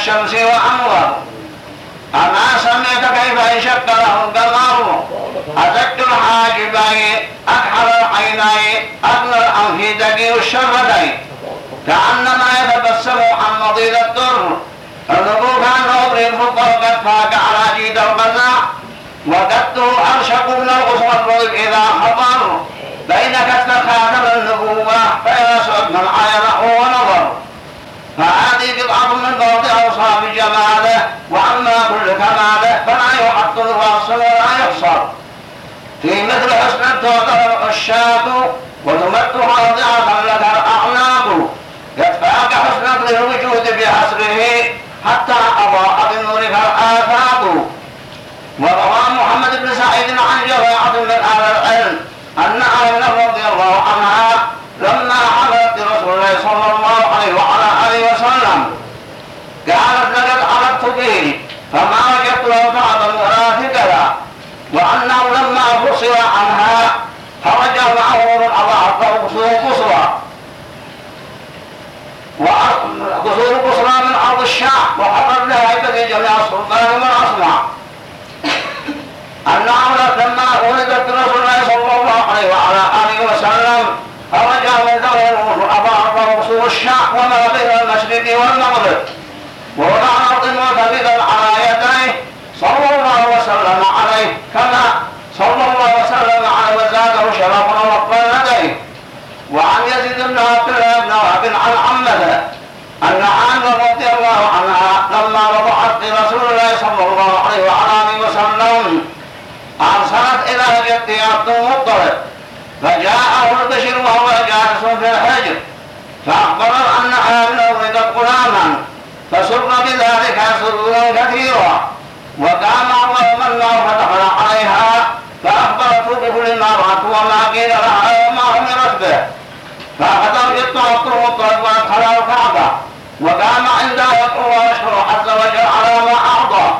الشمس وأنور. أما سمعت كيف انشق له القمر، أزج الحاجبين، أكحل العينين، أدنى الأنف، دقيق الشفتين، كأنما يتبسم عن مضيد الدر. الركوب كان أبرد فوق قد فاق على جيد القزع، وقدته أرشق من الغصن الرضب إذا خطر، بين كتف خاتم النبوة فيسعد من عاينه ونظر. فهذه قطعة من بعض أوصاف جماله، وأما كل كماله فلا يحط الوصف ولا يحصر. في مثل حسن تعتبر الشاة، وتمت راضعة لك الأعناق، يدفعك حسنك للوجود بحسره حتى أضاء بنورك الآفاق. وروى محمد بن سعيد عن جماعة من أهل العلم أن عائشة رضي الله عنها لما حملت رسول الله صلى الله عليه وعلى آله وسلم قالت لقد عرفت به فما وجدت له بعضا ولا ثقلا، وأنه لما فصل عنها خرج معه من أضاعته قصور قصرى من أرض الشام، وحضر لها يبدي جميع السلطان من أصنع أن عمرة لما ولدت رسول الله صلى الله عليه وعلى آله وسلم فرجع من ذوي أضاعته قصور الشام وما بين المشرق والمغرب، ووضع أرض معتمدا على يديه صلى الله وسلم عليه، كما صلى الله وسلم عليه وزاده شرفا وطل لديه. وعن يزيد بن عبد الله بن وهب عن عمته أن عائشة رضي الله عنها لما وضعت لرسول الله صلى الله عليه وعلى آله وسلم أرسلت إلى جدي عبد المطلب، فجاءه البشر وهو جالس في الحجر، فأخبر أنها ولدت غلاما، فسر بذلك سرورا كثيرا، وقام الله من فتح عليها فأخبرته بكل ما رأت وما قيل لها وما أمرت به، فأخذ يطلق المطلب وأدخل الكعبة، وقام عنده يدعو ويشكر عز وجل على ما أعطى.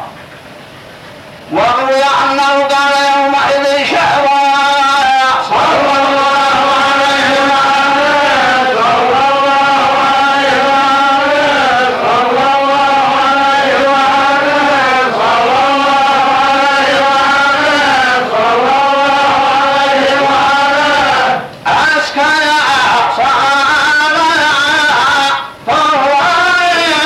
وروي أنه قال يومئذ شعرا صلى الله عليه وسلم صلى الله عليه وسلم صلى الله عليه وسلم صلى الله عليه وسلم صلى الله عليه وسلم أسكن أحصانا فهو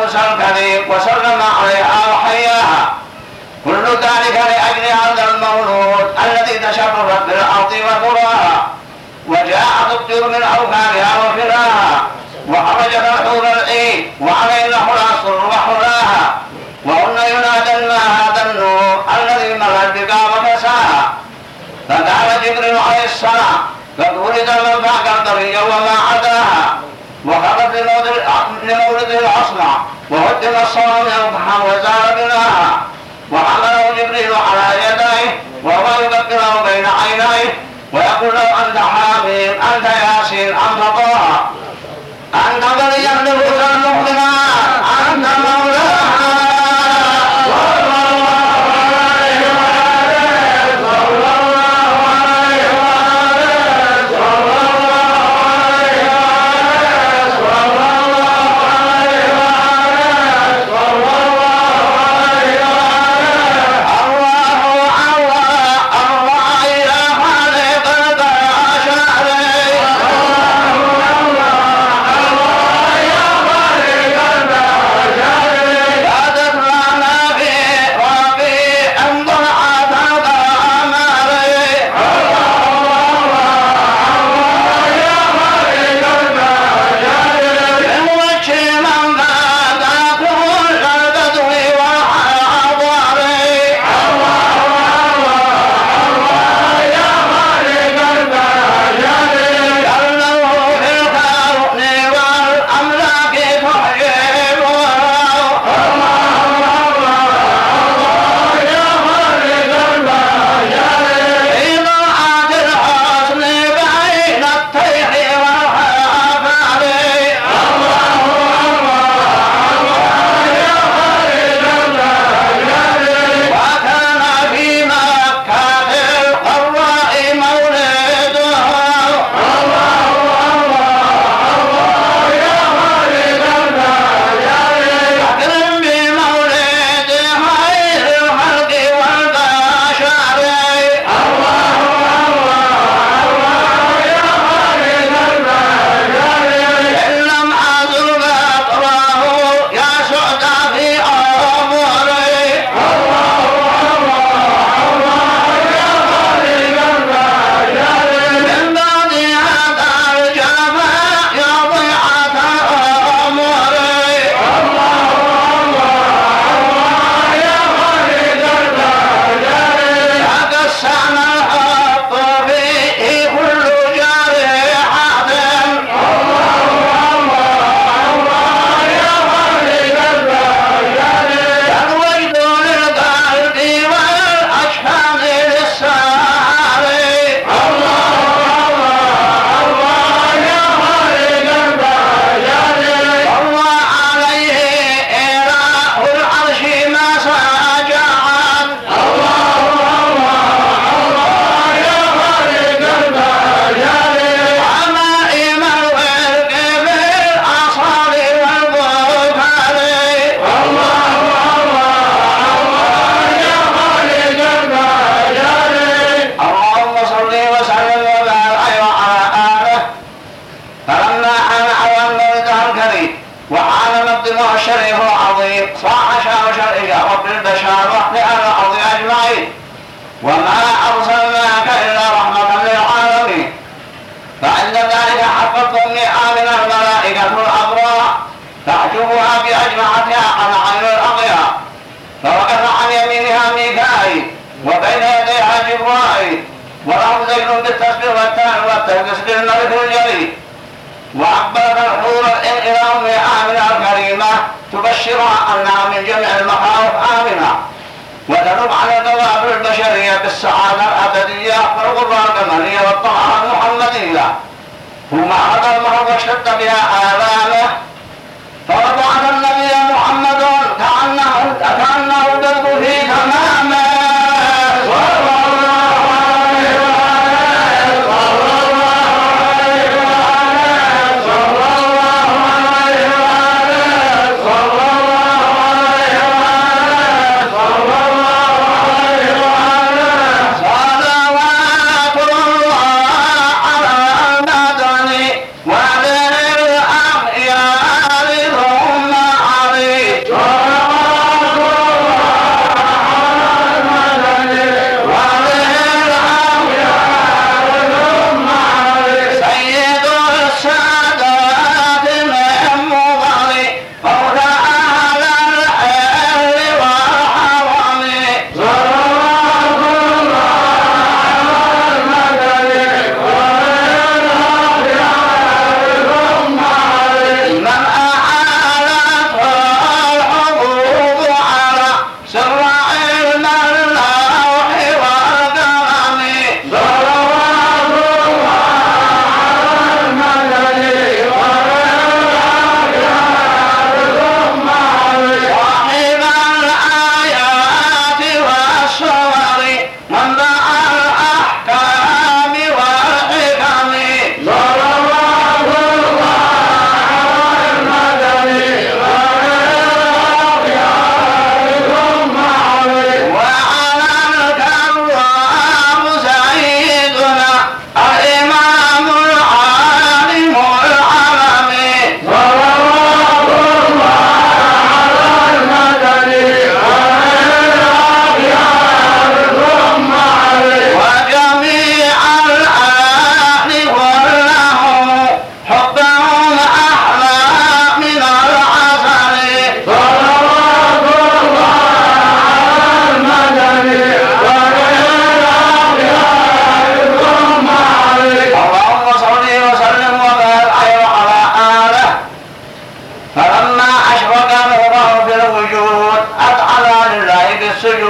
موسى الكريم وسلم عليها وحياها. كل ذلك لأجل هذا المولود الذي تشرفت بالأرض وثراها، وجاءت الطير من أوكارها وفراها، وخرجت الحور العين وعلينا حرى وحراها، وهن ينادى ما هذا النور الذي ملا البقاع وكساها. فقال جبريل عليه السلام: قد ولد من بعد البرية وما عداها، وخرج لمولده الأصنع، وهدم الصوم يضحى وزار بناها، وحمله جبريل على يديه وهو يكبره بين عينيه ويقول له: أنت حامين، أنت ياسين، أنت طه، أنت ولي النفوس المؤمنات، أنت مولاها. وما أرسلناك إلا رحمة للعالمين. فعند ذلك حفظتم لآمن الملائكة الأبرار تعجبها بأجمعتها عن عين الأغيار، فوقف عن يمينها ميكائيل وبين يديها جبرائيل، ولهم ذكر بالتسبيح والتهليل والتقديس للملك الجليل. وأقبلت الحور إلى أم آمنة الكريمة تبشرها أنها من جميع المخاوف آمنة، وتنب على دواب البشرية بالسعادة الأبدية والغرة الكمالية والطاعة المحمدية. ثم أخذ المرض واشتد بها آلامه، فرفعت النبي محمد كأنه الدرب في تمامه.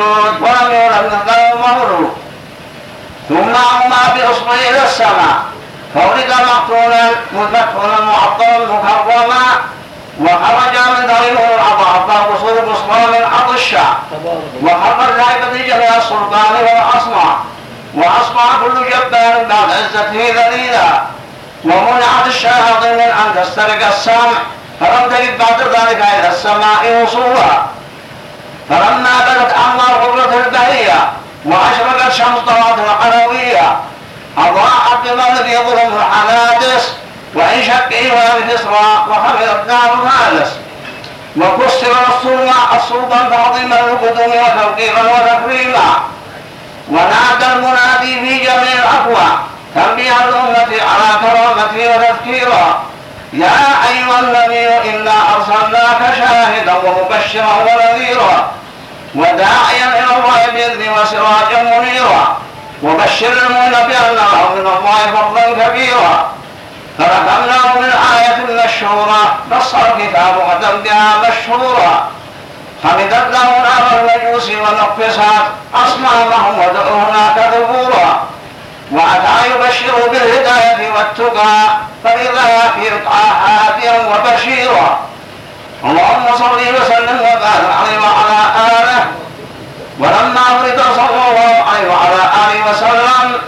مولود ولم يولد له مولود. ثم أما بإصبعه إلى السماء فولد مقتولا مدفونا معطلا مكرما وخرج من ذريعه العطاء فقصور بصرى من عطشا وخرج الهيبة جميع السلطان والأصنع وأصبح كل جبار بعد عزته ذليلا ومنعت الشياطين من أن تسترق السمع فلم تجد بعد ذلك إلى السماء وصولا. فلما بدت أنوار قدرة البهية وأشرقت شمس طلعت العلوية أضاءت بما الذي يظلم الحنادس وإن شكه ولم تسرى وخفضت نار الهالس وكسر السلطان تعظيما للقدوم وتوقيرا وتكريما. ونادى المنادي في جميع الأقوى تنبيه الأمة على كرامته وتذكيرا يا أيها النبي إنا أرسلناك شاهدا ومبشرا ونذيرا وداعيا إلى الله بإذنه وسراجا منيرا وبشر المؤمنين بأن لهم من الله فضلا كبيرا. فركبناه من آية مشهورة نص الكتاب وقدم بها مشهورا خمدت له نار المجوس والنقصات أصنامهم ودعوا هناك ذبورا وأتى يبشر بالهداية والتقى فإذا يطعى هاديا وبشيرا. اللهم صل وسلم وبارك عليه وعلى آله. ولما ولد صلى الله عليه وعلى آله وسلم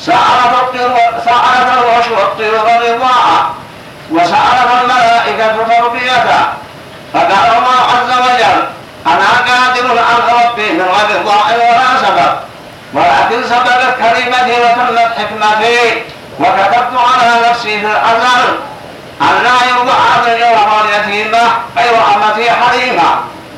سألت الوحش والطير رضاعا وسألت الملائكة تربيته فقال الله عز وجل أنا قادر على ربي من غير ضاع ولا سبب ولكن سببت كلمتي وتمت حكمتي وكتبت على نفسي في الأزل أن لا يرضع بالجوهر اليتيمة غير أمتي حليمة.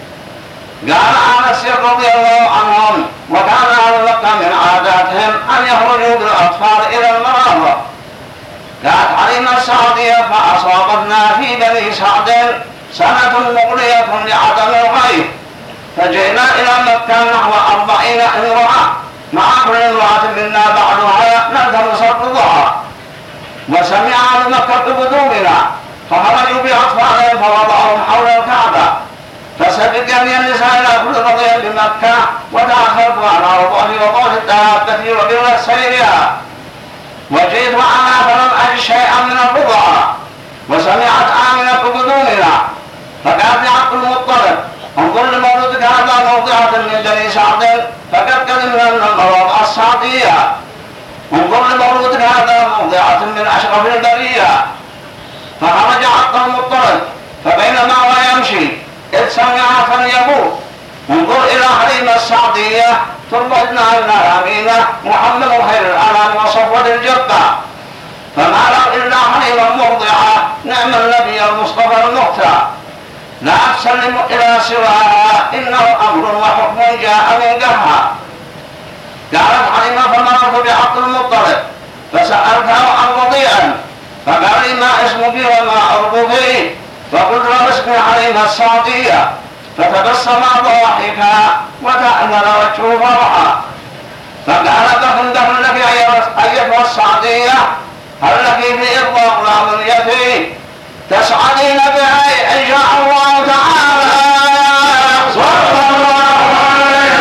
قال أنس رضي الله عنهم وكان أهل مكة من عاداتهم أن يخرجوا بالأطفال إلى المراضع. جاءت حليمة السعدية فأصابتنا في بني سعد سنة مغرية لعدم الغيث فجئنا إلى مكة نحو 40 امرأة مع كل امرأة منا بعضها نلتمس الرضاعة وسمع أهل مكة بقدومنا فخرجوا بأطفالهم فوضعهم حول الكعبة فسبقني النساء إلى كل رضيع بمكة وتأخرت على وضعي وضعت الدابة وبر سيرها وجئت معنا فلم أجد شيئا من الرضاعة وسمعت آمنة بقدومنا فقالت لعبد المطلب انظر لمولودك هذا موضعة من بني سعد فقد قدمنا من المواضع السعدية انظر لمولودك هذا موضعة من أشرف البرية. فخرج عبد المطلب فبينما هو يمشي إذ سمع فليقول انظر إلى حليمة السعدية تربتنا إلى أمينة محمد خير الأنام وصفوة الجبة فما له إلا حليمة مرضعة نعم النبي المصطفى المختار لا أسلم إلى سواها إنه أمر وحكم جاء من قهها. قالت حليمة فمررت بعبد المطلب فسألته عن رضيعا فقال لي ما اسمك وما عرضك فقلت له اسمي حليمة السعدية فتبسم ضاحكا وتأمل وجهه فرحا فقال دخل لك أيتها السعدية هل لك في إرضاء غلام يتيم تسعدين بها إن شاء الله تعالى. صلى الله عليه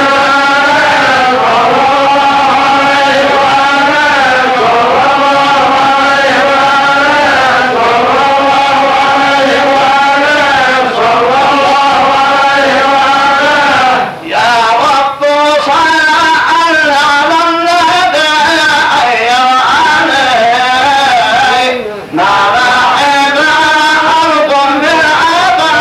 ما لا عيب أرض بالعبا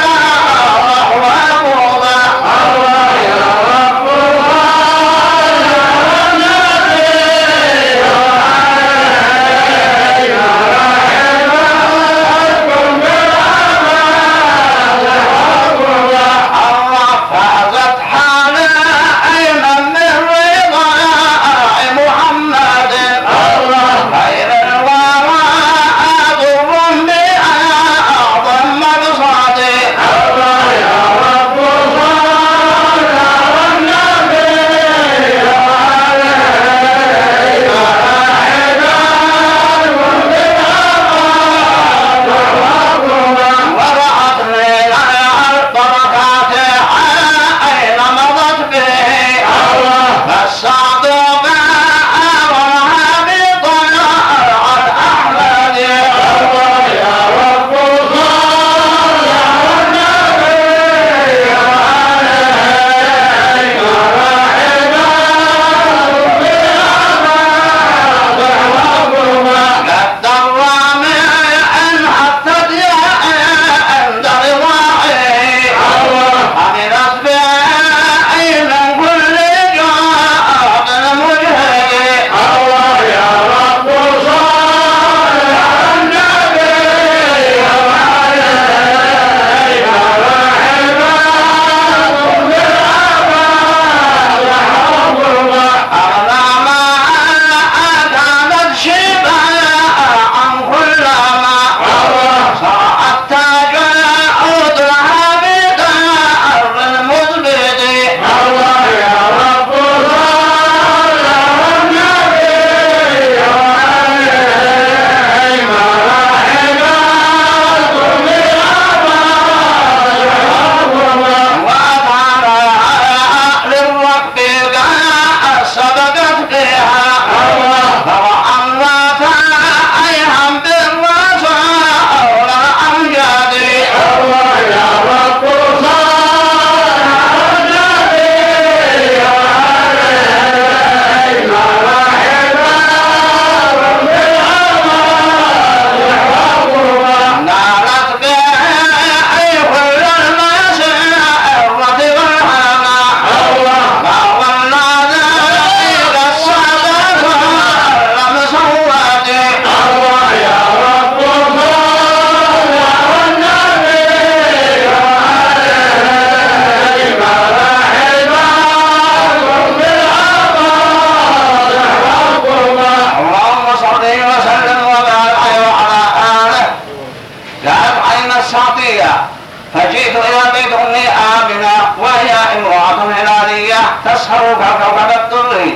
فلقيت أمي آمنة وهي امرأة هلالية تسهر كوكب الدر،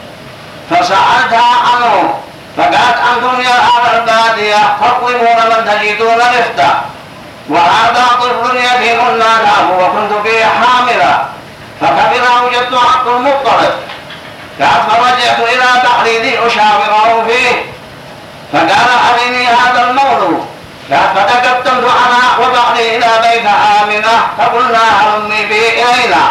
فسألتها عنه فقالت أنتم يا أهل البادية تطلبون من تجدون رفتا، وهذا طفل يتيم ناداه وكنت به حاملا، فكبر وجدت عبد المطلب. قالت فرجعت إلى تحريدي أشاوره فيه، فقال أرني هذا المولود. قالت فتقدمت أنا وبعدي إلى بيت آمنة فقلنا هلمي به إلينا،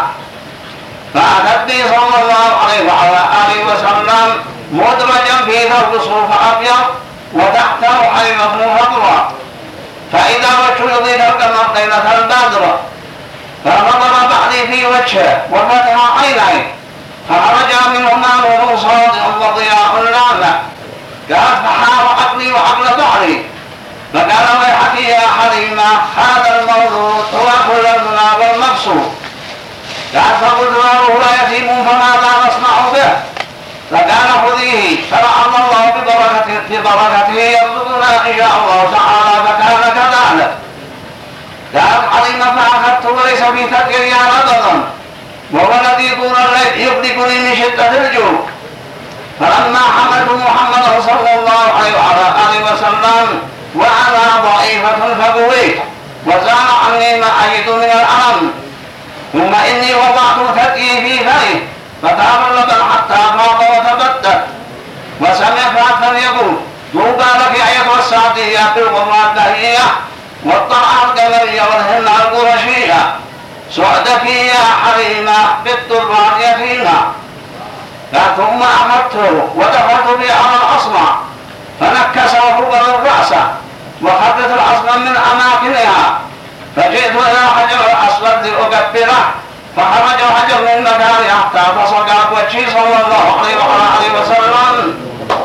فأتت بي صلى الله عليه وعلى آله وسلم مدرجا في ثوب صوف أبيض وتحته حريرة خضراء، فإذا وجه يضيء كما ليلة البدر، فنظر بعدي في وجهه وفتح عينيه فخرج منهما نور صادق وضياء لامع. قالت فحار عقلي وعقل بعضي، فقال ويحك يا حليمة هذا المولود هو كل المنى والمقصود. قالت فقلت له لا يتيم فماذا نصنع به؟ فقال خذيه شرع الله ببركته يرزقنا إن شاء الله تعالى، فكان كذلك. قالت حليمة فأخذت وليس في تكريا أبدا، وولدي طول الليل يبلغني من شدة الجوع، فلما حملت محمدا صلى الله عليه وعلى آله وسلم وأنا ضعيفة فقويت وزال عني ما أجد من الألم، ثم إني وضعت ثديي في فيه فتاب اللبن حتى فاض وتبدد، وسمع فأكثر يقول طوبى لك أيتها السعدية بالغرة الدهية والطرعة القمرية والهنة القرشية، سعدك يا حليمة بالدرات يتيمة. ثم أخذته ودخلت به على الأصمع فنكسه بالرأس وخرجت الأصمع من أماكنها، فجئت إلى حجر الأسود لأكبره فخرج حجر من مكانه حتى فصقت وجهي صلى الله عليه وآله وسلم.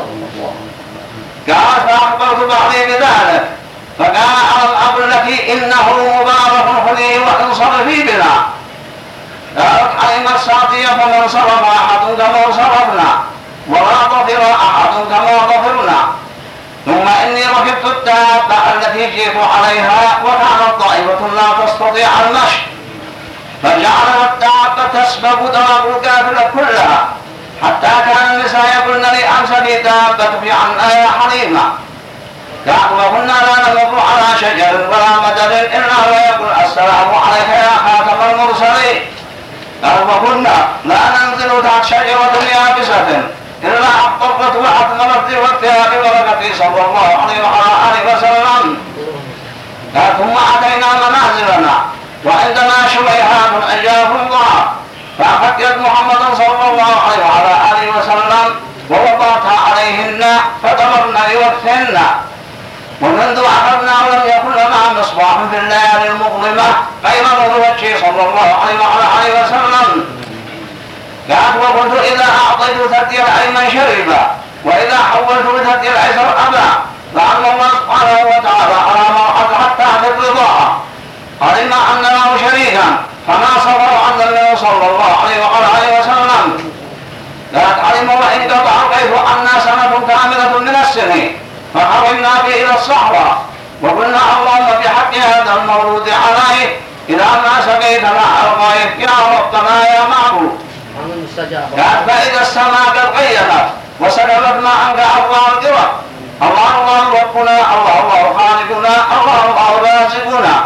قال فأخبرت بعضي بذلك، فقال على الأمر لك إنه مبارك خذيه وانصرفي بنا. قالت حليمة السعدية فمن صرف أحد كما صرفنا ولا ظفر أحد كما ظفرنا. ثم إني ركبت الدابة التي جئت عليها وكانت ضعيفة لا تستطيع المشي، فجعلت الدابة تسبب درب القافلة كلها، حتى كان النساء يقولن لي أمسكي دابتك عنا يا حليمة. وكنا لا نمر على شجر ولا مدر إلا ويقول السلام عليك يا خاتم المرسلين. وكنا لا ننزل تحت شجرة يابسة إلا أحطرت وأثمرت واتها ببركته صلى الله عليه وعلى آله وسلم. ثم أتينا منازلنا وعندنا شبيهات أجاب الله، فأخذت يد محمد صلى الله عليه وعلى آله وسلم ووضعتها عليهن فدمرن لوقتهن، ومنذ أخذنا ولم يكن لنا مصباح في الليالي المظلمة غير نور وجهه صلى الله عليه وعلى آله وسلم. قالت وكنت إذا أعطيت ثدي الأيمن شربا وإذا حولت بثدي الأيسر أبى، لعل الله سبحانه وتعالى على مرحلة حتى في الرضاعة علم أن له شريكا فما صبر عن النبي صلى الله عليه وعلى آله وسلم. قالت علم وإن قطع كيف أن سنة كاملة من السنين، فخرجنا به إلى الصحراء وقلنا اللهم بحق هذا المولود عليه إذا ما سقيت مع الغيث يا ربنا يا معبود. قالت فإذا السماء قد غيرت وسكبت ماء كأرض الله ربنا الله خالقنا الله رازقنا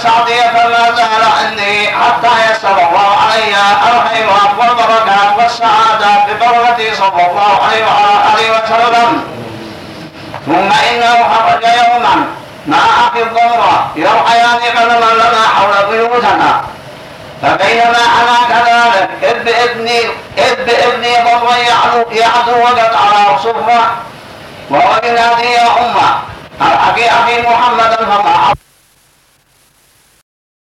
السعدية ما زال عندي حتى يسر الله علي الخيرات والبركات والسعادات ببركته صلى الله عليه وعلى آله وسلم. ثم إنه خرج يوما مع أخي الضمرة يرعيان غنما لنا حول بيوتنا، فبينما أنا كذلك إذ بإذني ضمرا يعدو وقد على صفرة وهو ينادي يا أمة أخي محمدا فما